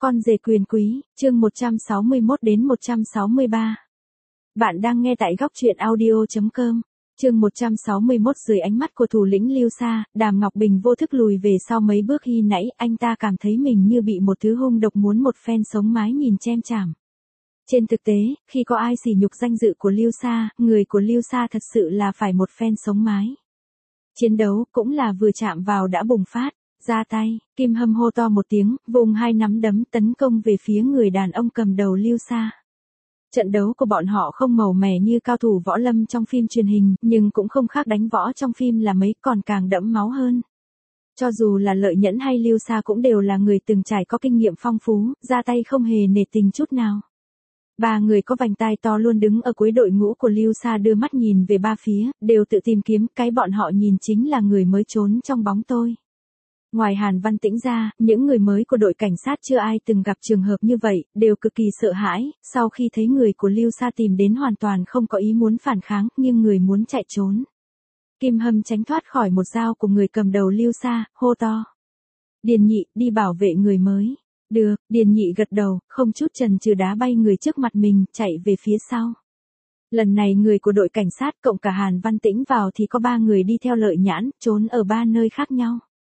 Con rể quyền quý, chương 161 đến 163. Bạn đang nghe tại góc truyện audio.com. Chương 161 dưới ánh mắt của thủ lĩnh Lưu Sa, Đàm Ngọc Bình vô thức lùi về sau mấy bước khi nãy, anh ta cảm thấy mình như bị một thứ hung độc muốn một phen sống mái nhìn chém chảm. Trên thực tế, khi có ai sỉ nhục danh dự của Lưu Sa, người của Lưu Sa thật sự là phải một phen sống mái. Chiến đấu cũng là vừa chạm vào đã bùng phát. Ra tay, Kim Hâm hô to một tiếng, vùng hai nắm đấm tấn công về phía người đàn ông cầm đầu Lưu Sa. Trận đấu của bọn họ không màu mè như cao thủ võ lâm trong phim truyền hình, nhưng cũng không khác đánh võ trong phim là mấy, còn càng đẫm máu hơn. Cho dù là Lợi Nhẫn hay Lưu Sa cũng đều là người từng trải có kinh nghiệm phong phú, ra tay không hề nể tình chút nào. Ba người có vành tai to luôn đứng ở cuối đội ngũ của Lưu Sa đưa mắt nhìn về ba phía, đều tự tìm kiếm, cái bọn họ nhìn chính là người mới trốn trong bóng tối. Ngoài Hàn Văn Tĩnh ra, những người mới của đội cảnh sát chưa ai từng gặp trường hợp như vậy, đều cực kỳ sợ hãi, sau khi thấy người của Lưu Sa tìm đến hoàn toàn không có ý muốn phản kháng, nhưng người muốn chạy trốn. Kim Hâm tránh thoát khỏi một dao của người cầm đầu Lưu Sa, hô to. Điền Nhị, đi bảo vệ người mới. Được, Điền Nhị gật đầu, không chút chần chừ đá bay người trước mặt mình, chạy về phía sau. Lần này người của đội cảnh sát cộng cả Hàn Văn Tĩnh vào thì có 3 người đi theo Lợi Nhãn, trốn ở 3 nơi khác nhau.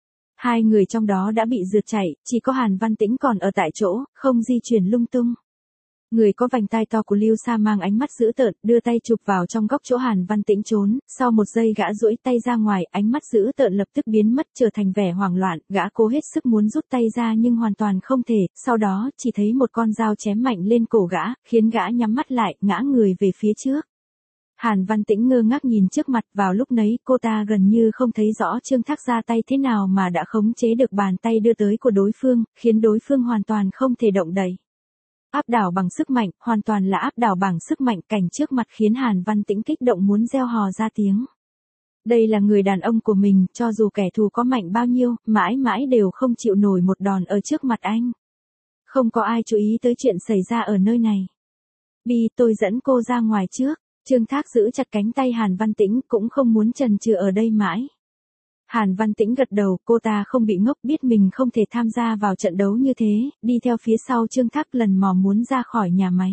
2 người trong đó đã bị rượt chạy, chỉ có Hàn Văn Tĩnh còn ở tại chỗ, không di chuyển lung tung. Người có vành tai to của Lưu Sa mang ánh mắt dữ tợn, đưa tay chụp vào trong góc chỗ Hàn Văn Tĩnh trốn, sau một giây gã duỗi tay ra ngoài, ánh mắt dữ tợn lập tức biến mất trở thành vẻ hoảng loạn, gã cố hết sức muốn rút tay ra nhưng hoàn toàn không thể, sau đó chỉ thấy một con dao chém mạnh lên cổ gã, khiến gã nhắm mắt lại, ngã người về phía trước. Hàn Văn Tĩnh ngơ ngác nhìn trước mặt, vào lúc nấy cô ta gần như không thấy rõ Trương Thác ra tay thế nào mà đã khống chế được bàn tay đưa tới của đối phương, khiến đối phương hoàn toàn không thể động đậy. Áp đảo bằng sức mạnh, hoàn toàn là áp đảo bằng sức mạnh, cảnh trước mặt khiến Hàn Văn Tĩnh kích động muốn reo hò ra tiếng. Đây là người đàn ông của mình, cho dù kẻ thù có mạnh bao nhiêu, mãi mãi đều không chịu nổi một đòn ở trước mặt anh. Không có ai chú ý tới chuyện xảy ra ở nơi này. Bi, tôi dẫn cô ra ngoài trước. Trương Thác giữ chặt cánh tay Hàn Văn Tĩnh, cũng không muốn chần chừ ở đây mãi. Hàn Văn Tĩnh gật đầu, cô ta không bị ngốc, biết mình không thể tham gia vào trận đấu như thế, đi theo phía sau Trương Thác lần mò muốn ra khỏi nhà máy.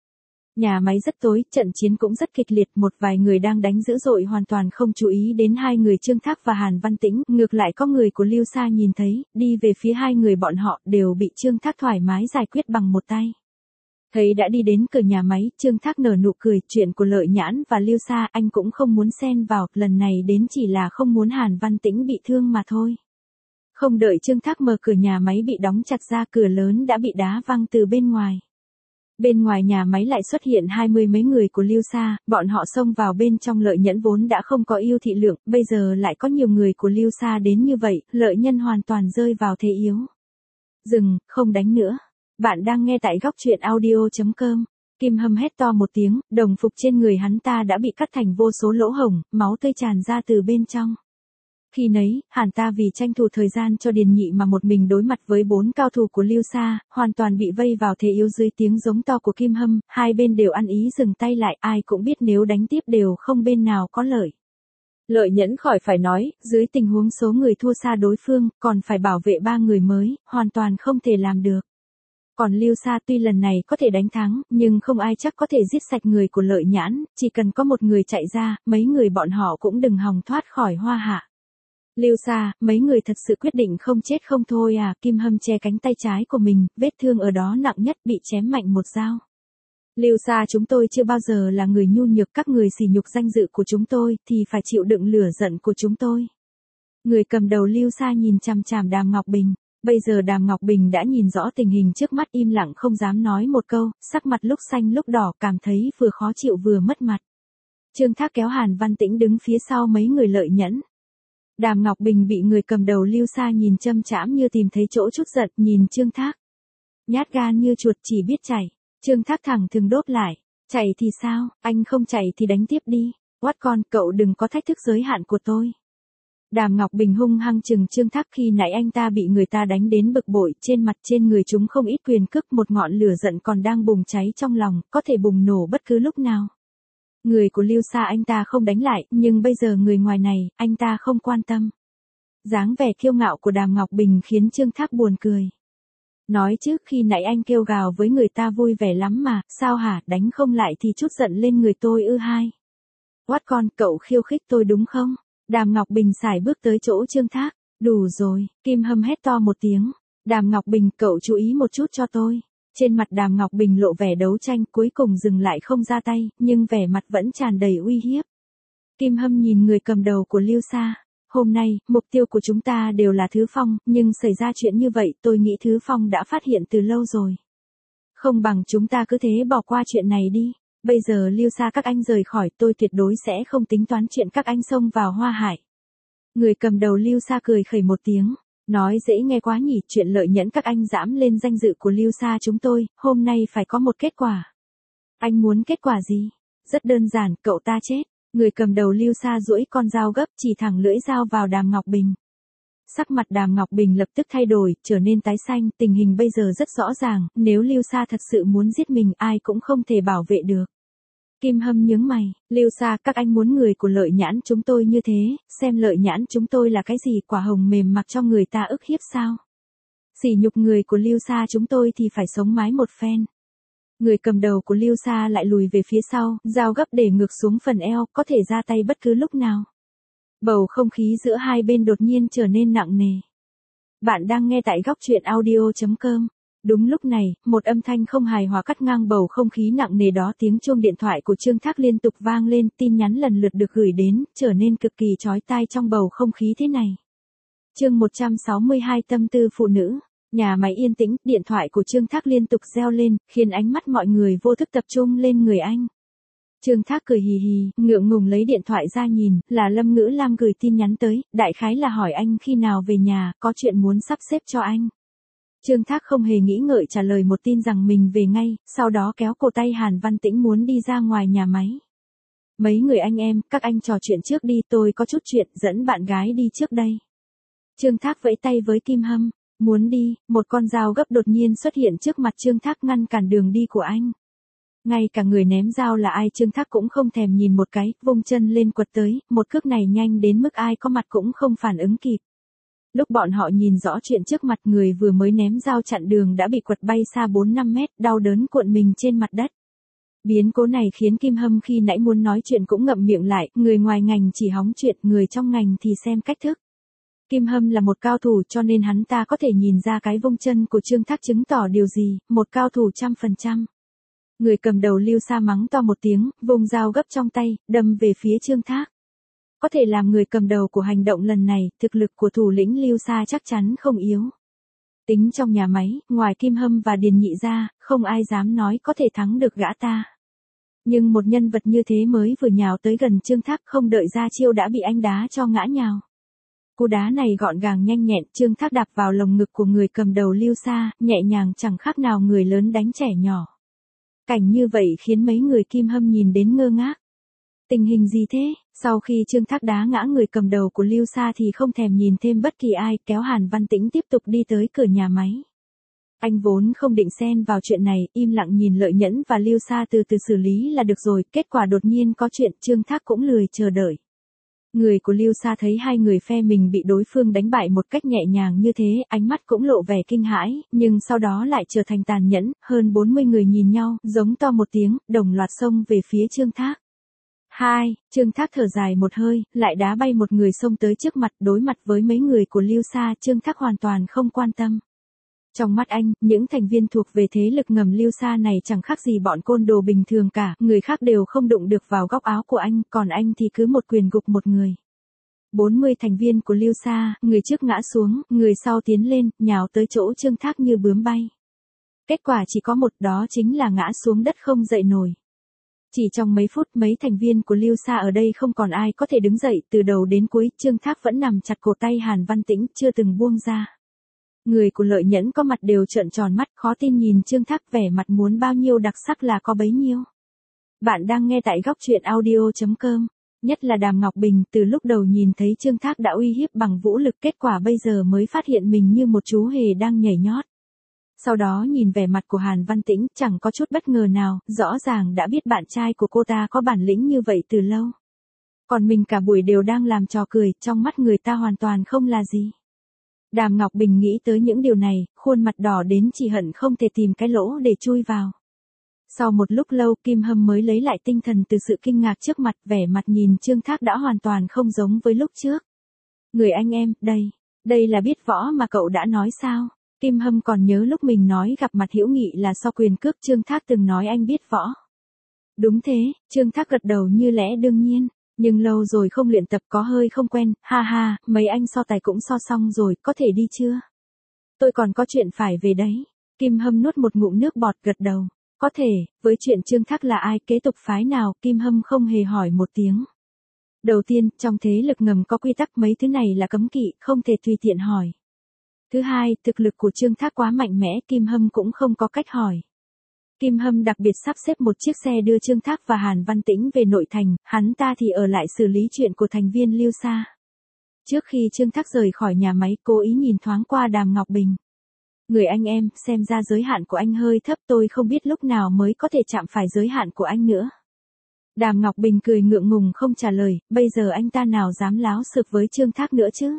Nhà máy rất tối, trận chiến cũng rất kịch liệt, một vài người đang đánh dữ dội hoàn toàn không chú ý đến 2 người Trương Thác và Hàn Văn Tĩnh, ngược lại có người của Lưu Sa nhìn thấy, đi về phía 2 người bọn họ, đều bị Trương Thác thoải mái giải quyết bằng một tay. Thấy đã đi đến cửa nhà máy, Trương Thác nở nụ cười, chuyện của Lợi Nhãn và Lưu Sa anh cũng không muốn xen vào, lần này đến chỉ là không muốn Hàn Văn Tĩnh bị thương mà thôi. Không đợi Trương Thác mở cửa nhà máy bị đóng chặt ra, cửa lớn đã bị đá văng từ bên ngoài. Bên ngoài nhà máy lại xuất hiện 20 mấy người của Lưu Sa, bọn họ xông vào bên trong. Lợi Nhẫn vốn đã không có ưu thị lượng, bây giờ lại có nhiều người của Lưu Sa đến như vậy, Lợi Nhân hoàn toàn rơi vào thế yếu. Dừng, không đánh nữa. Bạn đang nghe tại góc truyện audio.com. Kim Hâm hét to một tiếng, đồng phục trên người hắn ta đã bị cắt thành vô số lỗ hổng, máu tươi tràn ra từ bên trong. Khi nấy, hắn ta vì tranh thủ thời gian cho Điền Nhị mà một mình đối mặt với 4 cao thủ của Lưu Sa, hoàn toàn bị vây vào thế yếu dưới tiếng giống to của Kim Hâm, hai bên đều ăn ý dừng tay lại, ai cũng biết nếu đánh tiếp đều không bên nào có lợi. Lợi Nhẫn khỏi phải nói, dưới tình huống số người thua xa đối phương, còn phải bảo vệ 3 người mới, hoàn toàn không thể làm được. Còn Lưu Sa tuy lần này có thể đánh thắng, nhưng không ai chắc có thể giết sạch người của Lợi Nhãn, chỉ cần có một người chạy ra, mấy người bọn họ cũng đừng hòng thoát khỏi hoa hạ. Lưu Sa, mấy người thật sự quyết định không chết không thôi à? Kim Hâm che cánh tay trái của mình, vết thương ở đó nặng nhất, bị chém mạnh một dao. Lưu Sa, chúng tôi chưa bao giờ là người nhu nhược, các người sỉ nhục danh dự của chúng tôi, thì phải chịu đựng lửa giận của chúng tôi. Người cầm đầu Lưu Sa nhìn chằm chằm Đàm Ngọc Bình. Bây giờ Đàm Ngọc Bình đã nhìn rõ tình hình trước mắt, im lặng không dám nói một câu, sắc mặt lúc xanh lúc đỏ, cảm thấy vừa khó chịu vừa mất mặt. Trương Thác kéo Hàn Văn Tĩnh đứng phía sau mấy người Lợi Nhẫn. Đàm Ngọc Bình bị người cầm đầu Lưu Sa nhìn châm chám như tìm thấy chỗ chút giận, nhìn Trương Thác. Nhát gan như chuột chỉ biết chạy. Trương Thác thẳng thừng đốt lại. Chạy thì sao, anh không chạy thì đánh tiếp đi. What con, cậu đừng có thách thức giới hạn của tôi. Đàm Ngọc Bình hung hăng chừng Trương Thác, khi nãy anh ta bị người ta đánh đến bực bội, trên mặt trên người chúng không ít quyền cước, một ngọn lửa giận còn đang bùng cháy trong lòng, có thể bùng nổ bất cứ lúc nào. Người của Lưu Sa anh ta không đánh lại, nhưng bây giờ người ngoài này, anh ta không quan tâm. Dáng vẻ kiêu ngạo của Đàm Ngọc Bình khiến Trương Thác buồn cười. Nói chứ khi nãy anh kêu gào với người ta vui vẻ lắm mà, sao hả, đánh không lại thì chút giận lên người tôi ư hai. What con, cậu khiêu khích tôi đúng không? Đàm Ngọc Bình sải bước tới chỗ Trương Thác. Đủ rồi, Kim Hâm hét to một tiếng. Đàm Ngọc Bình, cậu chú ý một chút cho tôi. Trên mặt Đàm Ngọc Bình lộ vẻ đấu tranh, cuối cùng dừng lại không ra tay, nhưng vẻ mặt vẫn tràn đầy uy hiếp. Kim Hâm nhìn người cầm đầu của Lưu Sa. Hôm nay, mục tiêu của chúng ta đều là Thứ Phong, nhưng xảy ra chuyện như vậy tôi nghĩ Thứ Phong đã phát hiện từ lâu rồi. Không bằng chúng ta cứ thế bỏ qua chuyện này đi. Bây giờ Lưu Sa các anh rời khỏi, tôi tuyệt đối sẽ không tính toán chuyện các anh xông vào Hoa Hải. Người cầm đầu Lưu Sa cười khẩy một tiếng. Nói dễ nghe quá nhỉ, chuyện lợi nhẫn các anh dẫm lên danh dự của Lưu Sa chúng tôi, hôm nay phải có một kết quả. Anh muốn kết quả gì? Rất đơn giản, cậu ta chết. Người cầm đầu Lưu Sa duỗi con dao gấp chỉ thẳng lưỡi dao vào Đàm Ngọc Bình. Sắc mặt Đàm Ngọc Bình lập tức thay đổi, trở nên tái xanh, tình hình bây giờ rất rõ ràng, nếu Lưu Sa thật sự muốn giết mình ai cũng không thể bảo vệ được. Kim Hâm nhướng mày, Lưu Sa các anh muốn người của Lợi Nhãn chúng tôi như thế, xem Lợi Nhãn chúng tôi là cái gì, quả hồng mềm mặc cho người ta ức hiếp sao? Sỉ nhục người của Lưu Sa chúng tôi thì phải sống mái một phen. Người cầm đầu của Lưu Sa lại lùi về phía sau, dao gấp để ngược xuống phần eo, có thể ra tay bất cứ lúc nào. Bầu không khí giữa hai bên đột nhiên trở nên nặng nề. Bạn đang nghe tại góc truyện audio.com. Đúng lúc này, một âm thanh không hài hòa cắt ngang bầu không khí nặng nề đó, tiếng chuông điện thoại của Trương Thác liên tục vang lên, tin nhắn lần lượt được gửi đến, trở nên cực kỳ chói tai trong bầu không khí thế này. Chương 162 tâm tư phụ nữ. Nhà máy yên tĩnh, điện thoại của Trương Thác liên tục reo lên, khiến ánh mắt mọi người vô thức tập trung lên người anh. Trương Thác cười hì hì, ngượng ngùng lấy điện thoại ra nhìn, là Lâm Ngữ Lam gửi tin nhắn tới, đại khái là hỏi anh khi nào về nhà, có chuyện muốn sắp xếp cho anh. Trương Thác không hề nghĩ ngợi trả lời một tin rằng mình về ngay, sau đó kéo cổ tay Hàn Văn Tĩnh muốn đi ra ngoài nhà máy. Mấy người anh em, các anh trò chuyện trước đi, tôi có chút chuyện, dẫn bạn gái đi trước đây. Trương Thác vẫy tay với Kim Hâm, muốn đi, một con dao gấp đột nhiên xuất hiện trước mặt Trương Thác ngăn cản đường đi của anh. Ngay cả người ném dao là ai Trương Thác cũng không thèm nhìn một cái, vung chân lên quật tới, một cước này nhanh đến mức ai có mặt cũng không phản ứng kịp. Lúc bọn họ nhìn rõ chuyện trước mặt, người vừa mới ném dao chặn đường đã bị quật bay xa 4-5 mét, đau đớn cuộn mình trên mặt đất. Biến cố này khiến Kim Hâm khi nãy muốn nói chuyện cũng ngậm miệng lại, người ngoài ngành chỉ hóng chuyện, người trong ngành thì xem cách thức. Kim Hâm là một cao thủ cho nên hắn ta có thể nhìn ra cái vung chân của Trương Thác chứng tỏ điều gì, một cao thủ 100%. Người cầm đầu Lưu Sa mắng to một tiếng, vung dao gấp trong tay, đâm về phía Trương Thác. Có thể làm người cầm đầu của hành động lần này, thực lực của thủ lĩnh Lưu Sa chắc chắn không yếu. Tính trong nhà máy, ngoài Kim Hâm và Điền Nhị ra, không ai dám nói có thể thắng được gã ta. Nhưng một nhân vật như thế mới vừa nhào tới gần Trương Thác, không đợi ra chiêu đã bị anh đá cho ngã nhào. Cú đá này gọn gàng nhanh nhẹn, Trương Thác đạp vào lồng ngực của người cầm đầu Lưu Sa, nhẹ nhàng chẳng khác nào người lớn đánh trẻ nhỏ. Cảnh như vậy khiến mấy người Kim Hâm nhìn đến ngơ ngác. Tình hình gì thế? Sau khi Trương Thác đá ngã người cầm đầu của Lưu Sa thì không thèm nhìn thêm bất kỳ ai, kéo Hàn Văn Tĩnh tiếp tục đi tới cửa nhà máy. Anh vốn không định xen vào chuyện này, im lặng nhìn Lợi Nhẫn và Lưu Sa từ từ xử lý là được rồi, kết quả đột nhiên có chuyện, Trương Thác cũng lười chờ đợi. Người của Lưu Sa thấy hai người phe mình bị đối phương đánh bại một cách nhẹ nhàng như thế, ánh mắt cũng lộ vẻ kinh hãi, nhưng sau đó lại trở thành tàn nhẫn, hơn 40 người nhìn nhau, giống to một tiếng, đồng loạt xông về phía Trương Thác. Trương Thác thở dài một hơi, lại đá bay một người xông tới trước mặt, đối mặt với mấy người của Lưu Sa, Trương Thác hoàn toàn không quan tâm. Trong mắt anh, những thành viên thuộc về thế lực ngầm Lưu Sa này chẳng khác gì bọn côn đồ bình thường cả, người khác đều không đụng được vào góc áo của anh, còn anh thì cứ một quyền gục một người. 40 thành viên của Lưu Sa, người trước ngã xuống, người sau tiến lên, nhào tới chỗ Trương Thác như bướm bay. Kết quả chỉ có một, đó chính là ngã xuống đất không dậy nổi. Chỉ trong mấy phút, mấy thành viên của Lưu Sa ở đây không còn ai có thể đứng dậy, từ đầu đến cuối, Trương Thác vẫn nằm chặt cổ tay Hàn Văn Tĩnh, chưa từng buông ra. Người của Lợi Nhẫn có mặt đều trợn tròn mắt, khó tin nhìn Trương Thác, vẻ mặt muốn bao nhiêu đặc sắc là có bấy nhiêu. Bạn đang nghe tại góc truyện audio.com. Nhất là Đàm Ngọc Bình, từ lúc đầu nhìn thấy Trương Thác đã uy hiếp bằng vũ lực, kết quả bây giờ mới phát hiện mình như một chú hề đang nhảy nhót. Sau đó nhìn vẻ mặt của Hàn Văn Tĩnh, chẳng có chút bất ngờ nào, rõ ràng đã biết bạn trai của cô ta có bản lĩnh như vậy từ lâu. Còn mình cả buổi đều đang làm trò cười, trong mắt người ta hoàn toàn không là gì. Đàm Ngọc Bình nghĩ tới những điều này, khuôn mặt đỏ đến chỉ hận không thể tìm cái lỗ để chui vào. Sau một lúc lâu Kim Hâm mới lấy lại tinh thần từ sự kinh ngạc trước mặt, vẻ mặt nhìn Trương Thác đã hoàn toàn không giống với lúc trước. Người anh em, đây là biết võ mà cậu đã nói sao? Kim Hâm còn nhớ lúc mình nói gặp mặt hữu nghị là so quyền cước, Trương Thác từng nói anh biết võ. Đúng thế, Trương Thác gật đầu như lẽ đương nhiên, nhưng lâu rồi không luyện tập có hơi không quen, ha ha, mấy anh so tài cũng so xong rồi, có thể đi chưa? Tôi còn có chuyện phải về đấy. Kim Hâm nuốt một ngụm nước bọt gật đầu. Có thể, với chuyện Trương Thác là ai, kế tục phái nào, Kim Hâm không hề hỏi một tiếng. Đầu tiên, trong thế lực ngầm có quy tắc mấy thứ này là cấm kỵ, không thể tùy tiện hỏi. Thứ hai, thực lực của Trương Thác quá mạnh mẽ, Kim Hâm cũng không có cách hỏi. Kim Hâm đặc biệt sắp xếp một chiếc xe đưa Trương Thác và Hàn Văn Tĩnh về nội thành, hắn ta thì ở lại xử lý chuyện của thành viên Lưu Sa. Trước khi Trương Thác rời khỏi nhà máy, cố ý nhìn thoáng qua Đàm Ngọc Bình. Người anh em, xem ra giới hạn của anh hơi thấp, tôi không biết lúc nào mới có thể chạm phải giới hạn của anh nữa. Đàm Ngọc Bình cười ngượng ngùng không trả lời, bây giờ anh ta nào dám láo xược với Trương Thác nữa chứ.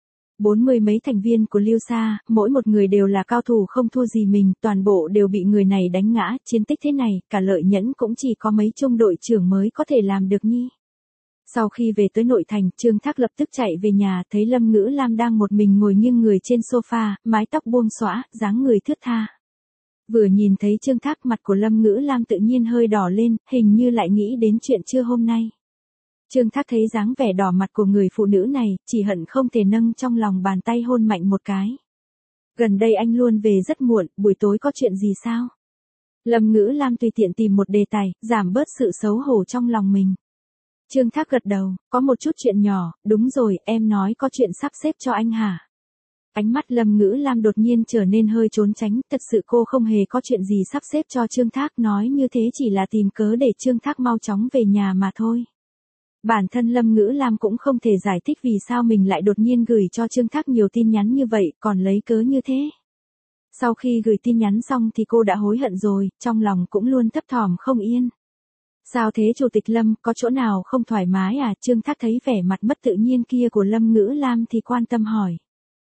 40 mấy thành viên của Lưu Sa, mỗi một người đều là cao thủ không thua gì mình, toàn bộ đều bị người này đánh ngã, chiến tích thế này, cả Lợi Nhẫn cũng chỉ có mấy trung đội trưởng mới có thể làm được nhi. Sau khi về tới nội thành, Trương Thác lập tức chạy về nhà, thấy Lâm Ngữ Lam đang một mình ngồi nghiêng người trên sofa, mái tóc buông xõa, dáng người thướt tha. Vừa nhìn thấy Trương Thác, mặt của Lâm Ngữ Lam tự nhiên hơi đỏ lên, hình như lại nghĩ đến chuyện trưa hôm nay. Trương Thác thấy dáng vẻ đỏ mặt của người phụ nữ này, chỉ hận không thể nâng trong lòng bàn tay hôn mạnh một cái. Gần đây anh luôn về rất muộn, buổi tối có chuyện gì sao? Lâm Ngữ Lam tùy tiện tìm một đề tài, giảm bớt sự xấu hổ trong lòng mình. Trương Thác gật đầu, có một chút chuyện nhỏ, đúng rồi, em nói có chuyện sắp xếp cho anh hả? Ánh mắt Lâm Ngữ Lam đột nhiên trở nên hơi trốn tránh, thật sự cô không hề có chuyện gì sắp xếp cho Trương Thác, nói như thế chỉ là tìm cớ để Trương Thác mau chóng về nhà mà thôi. Bản thân Lâm Ngữ Lam cũng không thể giải thích vì sao mình lại đột nhiên gửi cho Trương Thác nhiều tin nhắn như vậy, còn lấy cớ như thế. Sau khi gửi tin nhắn xong thì cô đã hối hận rồi, trong lòng cũng luôn thấp thỏm không yên. Sao thế Chủ tịch Lâm, có chỗ nào không thoải mái à? Trương Thác thấy vẻ mặt mất tự nhiên kia của Lâm Ngữ Lam thì quan tâm hỏi.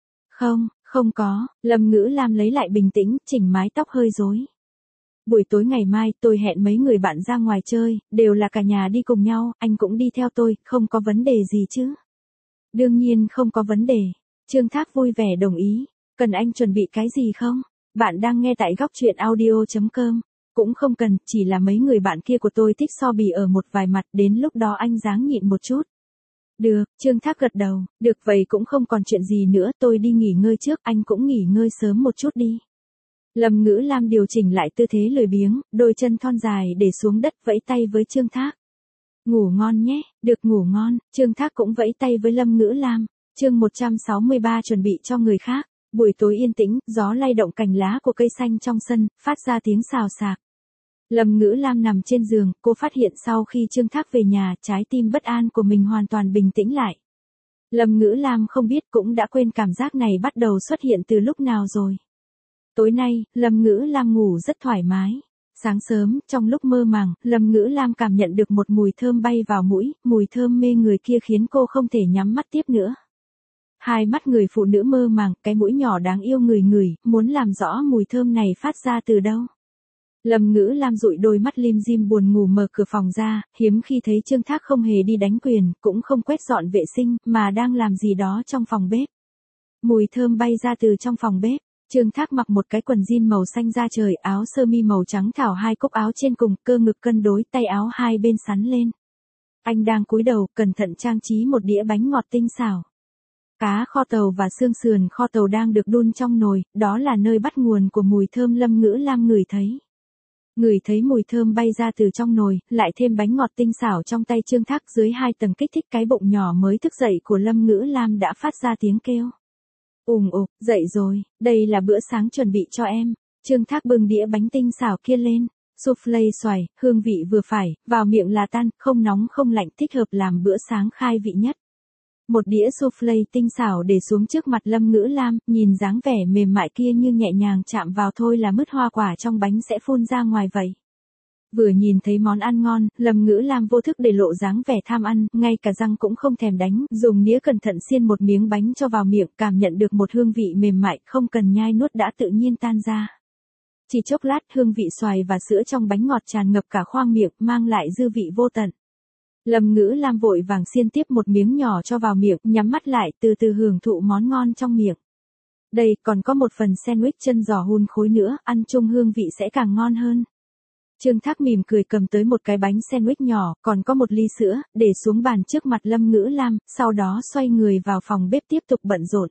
Không có, Lâm Ngữ Lam lấy lại bình tĩnh, chỉnh mái tóc hơi rối. Buổi tối ngày mai tôi hẹn mấy người bạn ra ngoài chơi, đều là cả nhà đi cùng nhau, anh cũng đi theo tôi, không có vấn đề gì chứ? Đương nhiên không có vấn đề. Trương Thác vui vẻ đồng ý. Cần anh chuẩn bị cái gì không? Bạn đang nghe tại góc truyện audio.com. Cũng không cần, chỉ là mấy người bạn kia của tôi thích so bì ở một vài mặt, đến lúc đó anh ráng nhịn một chút. Được, Trương Thác gật đầu, được vậy cũng không còn chuyện gì nữa, tôi đi nghỉ ngơi trước, anh cũng nghỉ ngơi sớm một chút đi. Lâm Ngữ Lam điều chỉnh lại tư thế lười biếng, đôi chân thon dài để xuống đất vẫy tay với Trương Thác. Ngủ ngon nhé, được ngủ ngon, Trương Thác cũng vẫy tay với Lâm Ngữ Lam. Chương 163 chuẩn bị cho người khác. Buổi tối yên tĩnh, gió lay động cành lá của cây xanh trong sân, phát ra tiếng xào xạc. Lâm Ngữ Lam nằm trên giường, cô phát hiện sau khi Trương Thác về nhà, trái tim bất an của mình hoàn toàn bình tĩnh lại. Lâm Ngữ Lam không biết cũng đã quên cảm giác này bắt đầu xuất hiện từ lúc nào rồi. Tối nay, Lâm Ngữ Lam ngủ rất thoải mái. Sáng sớm, trong lúc mơ màng, Lâm Ngữ Lam cảm nhận được một mùi thơm bay vào mũi, mùi thơm mê người kia khiến cô không thể nhắm mắt tiếp nữa. Hai mắt người phụ nữ mơ màng, cái mũi nhỏ đáng yêu ngửi, muốn làm rõ mùi thơm này phát ra từ đâu. Lâm Ngữ Lam dụi đôi mắt lim dim buồn ngủ mở cửa phòng ra, hiếm khi thấy Trương Thác không hề đi đánh quyền, cũng không quét dọn vệ sinh, mà đang làm gì đó trong phòng bếp. Mùi thơm bay ra từ trong phòng bếp. Trương Thác mặc một cái quần jean màu xanh da trời, áo sơ mi màu trắng thảo, hai cúc áo trên cùng, cơ ngực cân đối, tay áo hai bên sắn lên. Anh đang cúi đầu, cẩn thận trang trí một đĩa bánh ngọt tinh xảo. Cá kho tàu và xương sườn kho tàu đang được đun trong nồi, đó là nơi bắt nguồn của mùi thơm Lâm Ngữ Lam ngửi thấy. Ngửi thấy mùi thơm bay ra từ trong nồi, lại thêm bánh ngọt tinh xảo trong tay Trương Thác, dưới hai tầng kích thích cái bụng nhỏ mới thức dậy của Lâm Ngữ Lam đã phát ra tiếng kêu. Dậy rồi, đây là bữa sáng chuẩn bị cho em. Trương Thác bưng đĩa bánh tinh xảo kia lên, soufflé xoài, hương vị vừa phải, vào miệng là tan, không nóng không lạnh, thích hợp làm bữa sáng khai vị nhất. Một đĩa soufflé tinh xảo để xuống trước mặt Lâm Ngữ Lam, nhìn dáng vẻ mềm mại kia như nhẹ nhàng chạm vào thôi là mứt hoa quả trong bánh sẽ phun ra ngoài vậy. Vừa nhìn thấy món ăn ngon, Lâm Ngữ Lam vô thức để lộ dáng vẻ tham ăn, ngay cả răng cũng không thèm đánh, dùng nĩa cẩn thận xiên một miếng bánh cho vào miệng, cảm nhận được một hương vị mềm mại, không cần nhai nuốt đã tự nhiên tan ra. Chỉ chốc lát, hương vị xoài và sữa trong bánh ngọt tràn ngập cả khoang miệng, mang lại dư vị vô tận. Lâm Ngữ Lam vội vàng xiên tiếp một miếng nhỏ cho vào miệng, nhắm mắt lại, từ từ hưởng thụ món ngon trong miệng. Đây, còn có một phần sandwich chân giò hun khối nữa, ăn chung hương vị sẽ càng ngon hơn. Trương Thác mỉm cười cầm tới một cái bánh sandwich nhỏ, còn có một ly sữa, để xuống bàn trước mặt Lâm Ngữ Lam, sau đó xoay người vào phòng bếp tiếp tục bận rộn.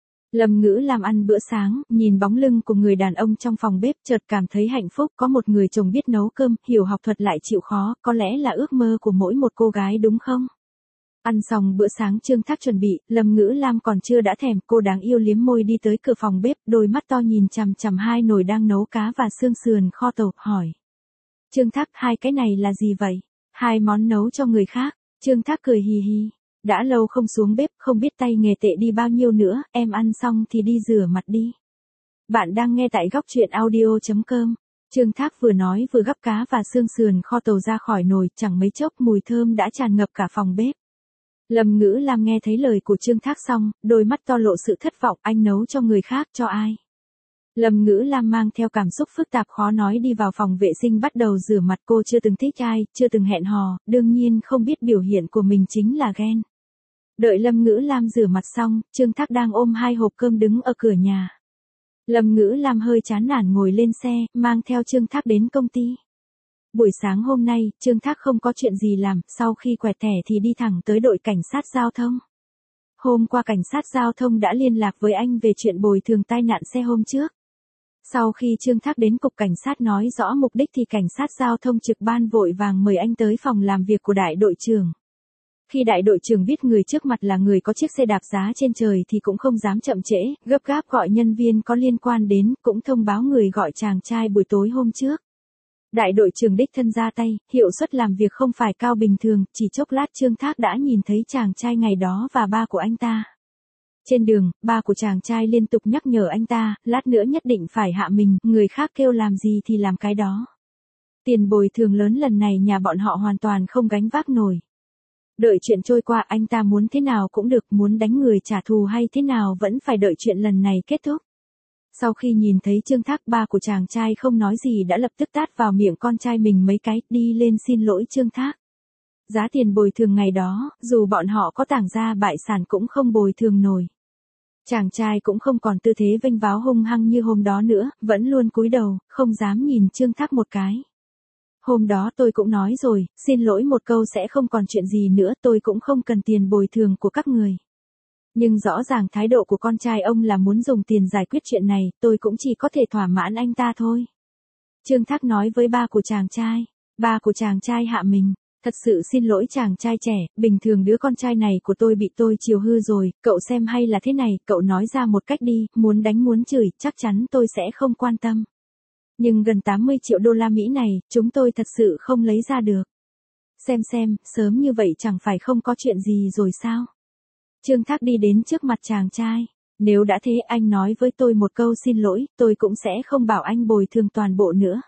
Lâm Ngữ Lam ăn bữa sáng, nhìn bóng lưng của người đàn ông trong phòng bếp, chợt cảm thấy hạnh phúc, có một người chồng biết nấu cơm, hiểu học thuật lại chịu khó, có lẽ là ước mơ của mỗi một cô gái đúng không? Ăn xong bữa sáng Trương Thác chuẩn bị, Lâm Ngữ Lam còn chưa đã thèm, cô đáng yêu liếm môi đi tới cửa phòng bếp, đôi mắt to nhìn chằm chằm hai nồi đang nấu cá và xương sườn kho tàu, hỏi. Trương Thác, hai cái này là gì vậy? Hai món nấu cho người khác. Trương Thác cười hì hì. Đã lâu không xuống bếp, không biết tay nghề tệ đi bao nhiêu nữa, em ăn xong thì đi rửa mặt đi. Bạn đang nghe tại góc truyện audio.com. Trương Thác vừa nói vừa gắp cá và xương sườn kho tàu ra khỏi nồi, chẳng mấy chốc mùi thơm đã tràn ngập cả phòng bếp. Lâm Ngữ Lam nghe thấy lời của Trương Thác xong, đôi mắt to lộ sự thất vọng, anh nấu cho người khác, cho ai? Lâm Ngữ Lam mang theo cảm xúc phức tạp khó nói đi vào phòng vệ sinh bắt đầu rửa mặt, cô chưa từng thích ai, chưa từng hẹn hò, đương nhiên không biết biểu hiện của mình chính là ghen. Đợi Lâm Ngữ Lam rửa mặt xong, Trương Thác đang ôm hai hộp cơm đứng ở cửa nhà. Lâm Ngữ Lam hơi chán nản ngồi lên xe, mang theo Trương Thác đến công ty. Buổi sáng hôm nay, Trương Thác không có chuyện gì làm, sau khi quẹt thẻ thì đi thẳng tới đội cảnh sát giao thông. Hôm qua cảnh sát giao thông đã liên lạc với anh về chuyện bồi thường tai nạn xe hôm trước. Sau khi Trương Thác đến cục cảnh sát nói rõ mục đích thì cảnh sát giao thông trực ban vội vàng mời anh tới phòng làm việc của đại đội trưởng. Khi đại đội trưởng biết người trước mặt là người có chiếc xe đạp giá trên trời thì cũng không dám chậm trễ, gấp gáp gọi nhân viên có liên quan đến, cũng thông báo người gọi chàng trai buổi tối hôm trước. Đại đội trưởng đích thân ra tay, hiệu suất làm việc không phải cao bình thường, chỉ chốc lát Trương Thác đã nhìn thấy chàng trai ngày đó và ba của anh ta. Trên đường, ba của chàng trai liên tục nhắc nhở anh ta, lát nữa nhất định phải hạ mình, người khác kêu làm gì thì làm cái đó. Tiền bồi thường lớn lần này nhà bọn họ hoàn toàn không gánh vác nổi. Đợi chuyện trôi qua anh ta muốn thế nào cũng được, muốn đánh người trả thù hay thế nào vẫn phải đợi chuyện lần này kết thúc. Sau khi nhìn thấy Trương Thác, ba của chàng trai không nói gì đã lập tức tát vào miệng con trai mình mấy cái, đi lên xin lỗi Trương Thác. Giá tiền bồi thường ngày đó, dù bọn họ có tàng gia bại sản cũng không bồi thường nổi. Chàng trai cũng không còn tư thế vênh váo hung hăng như hôm đó nữa, vẫn luôn cúi đầu, không dám nhìn Trương Thác một cái. Hôm đó tôi cũng nói rồi, xin lỗi một câu sẽ không còn chuyện gì nữa, tôi cũng không cần tiền bồi thường của các người. Nhưng rõ ràng thái độ của con trai ông là muốn dùng tiền giải quyết chuyện này, tôi cũng chỉ có thể thỏa mãn anh ta thôi. Trương Thác nói với ba của chàng trai. Ba của chàng trai hạ mình. Thật sự xin lỗi chàng trai trẻ, bình thường đứa con trai này của tôi bị tôi chiều hư rồi, cậu xem hay là thế này, cậu nói ra một cách đi, muốn đánh muốn chửi, chắc chắn tôi sẽ không quan tâm. Nhưng gần 80 triệu đô la Mỹ này, chúng tôi thật sự không lấy ra được. Xem, sớm như vậy chẳng phải không có chuyện gì rồi sao? Trương Thác đi đến trước mặt chàng trai. Nếu đã thế anh nói với tôi một câu xin lỗi, tôi cũng sẽ không bảo anh bồi thường toàn bộ nữa.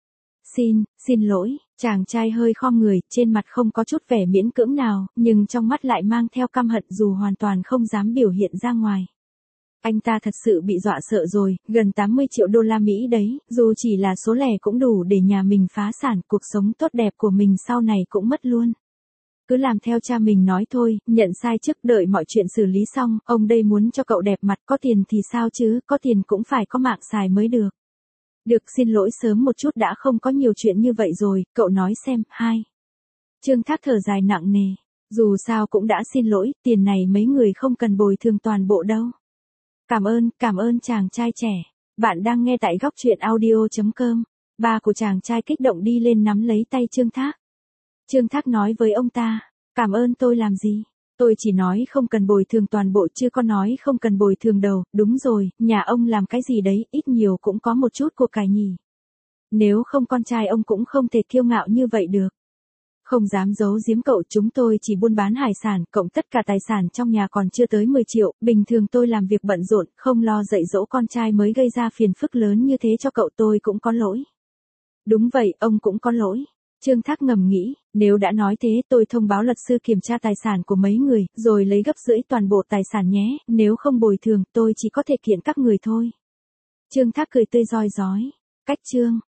Xin lỗi, chàng trai hơi khom người, trên mặt không có chút vẻ miễn cưỡng nào, nhưng trong mắt lại mang theo căm hận dù hoàn toàn không dám biểu hiện ra ngoài. Anh ta thật sự bị dọa sợ rồi, gần 80 triệu đô la Mỹ đấy, dù chỉ là số lẻ cũng đủ để nhà mình phá sản, cuộc sống tốt đẹp của mình sau này cũng mất luôn. Cứ làm theo cha mình nói thôi, nhận sai trước, đợi mọi chuyện xử lý xong, ông đây muốn cho cậu đẹp mặt, có tiền thì sao chứ, có tiền cũng phải có mạng xài mới được. Được, xin lỗi sớm một chút đã không có nhiều chuyện như vậy rồi, cậu nói xem, hai. Trương Thác thở dài nặng nề, dù sao cũng đã xin lỗi, tiền này mấy người không cần bồi thường toàn bộ đâu. Cảm ơn chàng trai trẻ. Bạn đang nghe tại góc truyện audio.com. Ba của chàng trai kích động đi lên nắm lấy tay Trương Thác. Trương Thác nói với ông ta, cảm ơn tôi làm gì? Tôi chỉ nói không cần bồi thường toàn bộ chứ có nói không cần bồi thường đầu, đúng rồi, nhà ông làm cái gì đấy, ít nhiều cũng có một chút của cải nhỉ. Nếu không con trai ông cũng không thể kiêu ngạo như vậy được. Không dám giấu giếm cậu, chúng tôi chỉ buôn bán hải sản, cộng tất cả tài sản trong nhà còn chưa tới 10 triệu, bình thường tôi làm việc bận rộn, không lo dạy dỗ con trai mới gây ra phiền phức lớn như thế cho cậu, tôi cũng có lỗi. Đúng vậy, ông cũng có lỗi. Trương Thác ngầm nghĩ, nếu đã nói thế tôi thông báo luật sư kiểm tra tài sản của mấy người, rồi lấy gấp rưỡi toàn bộ tài sản nhé, nếu không bồi thường tôi chỉ có thể kiện các người thôi. Trương Thác cười tươi rói rói. Cách chương